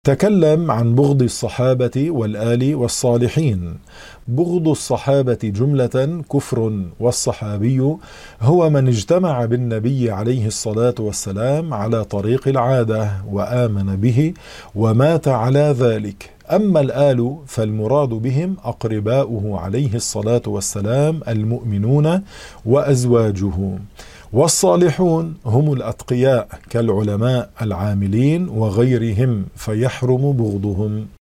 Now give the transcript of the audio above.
تكلم عن بغض الصحابة والآل والصالحين. بغض الصحابة جملة كفر، والصحابي هو من اجتمع بالنبي عليه الصلاة والسلام على طريق العادة وآمن به ومات على ذلك. أما الآل فالمراد بهم أقرباؤه عليه الصلاة والسلام المؤمنون وأزواجه. والصالحون هم الأتقياء كالعلماء العاملين وغيرهم، فيحرم بغضهم.